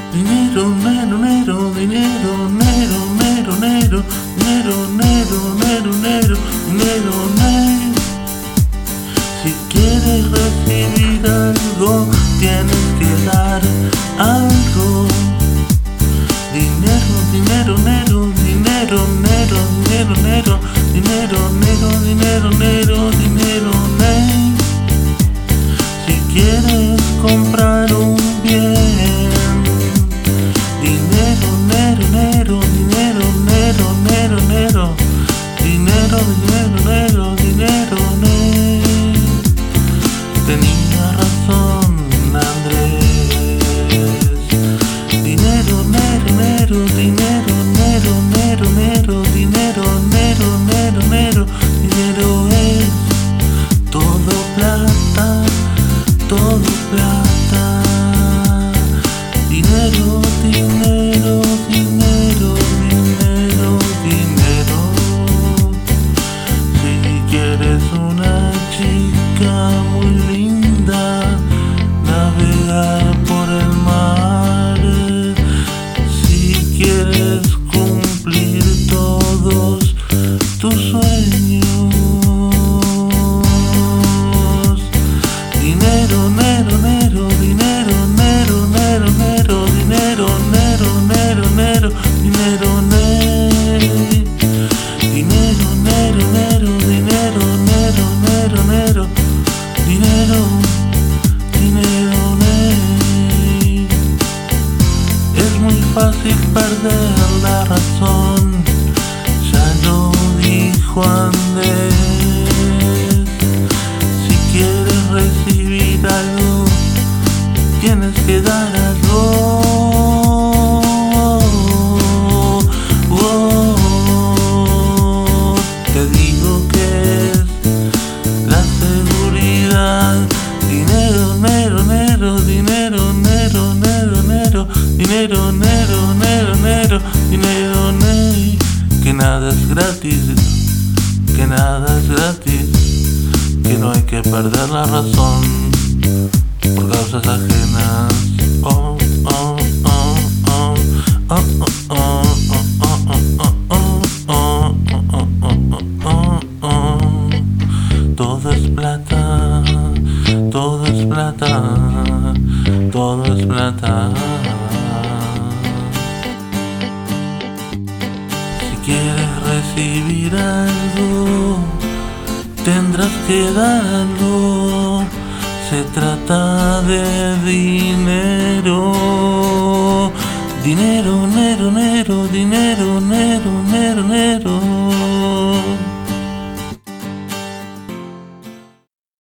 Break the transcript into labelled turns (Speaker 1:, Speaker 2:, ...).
Speaker 1: Dinero, nero, nero, dinero, nero, nero, nero, nero, nero, nero, nero, dinero, nero. Si quieres recibir algo, tienes que dar algo. Dinero, dinero, nero, dinero, nero, dinero, nero, dinero, nero, dinero, nero, dinero, nero. Si quieres comprar un bien, dinero, nero, nero, dinero, nero, nero, nero, dinero, dinero, nero, dinero, nero. Tenía razón Andrés. Dinero, nero, nero, dinero, nero, nero, nero, dinero, nero, nero, nero, dinero es todo plata, todo plata. Dinero, dinero, dinero, dinero, dinero. Si quieres una chica muy linda, navegar por el mar. Si quieres cumplir todos tus sueños, dinero, nero, nero, dinero, nero, nero, nero, dinero, nero, nero, nero, dinero, nero, dinero, nero, nero, dinero, nero, nero, nero, dinero, dinero, nero. Es muy fácil perder la razón, ya lo dijo Andrés. Si quieres recibir algo, tienes que dar algo. Te digo que es la seguridad. Dinero, nero, nero, dinero, nero, nero, nero, dinero, nero, nero, nero, dinero, nero. Que nada es gratis, que nada es gratis, que no hay que perder la razón por causas ajenas. Oh, oh, oh, oh, oh, oh, oh, oh, oh, oh, oh, oh. Todo es plata, todo es plata, todo es plata. Si quieres recibir algo, tendrás que dar algo. Se trata de dinero. Dinero, nero, nero, dinero, nero, nero, nero,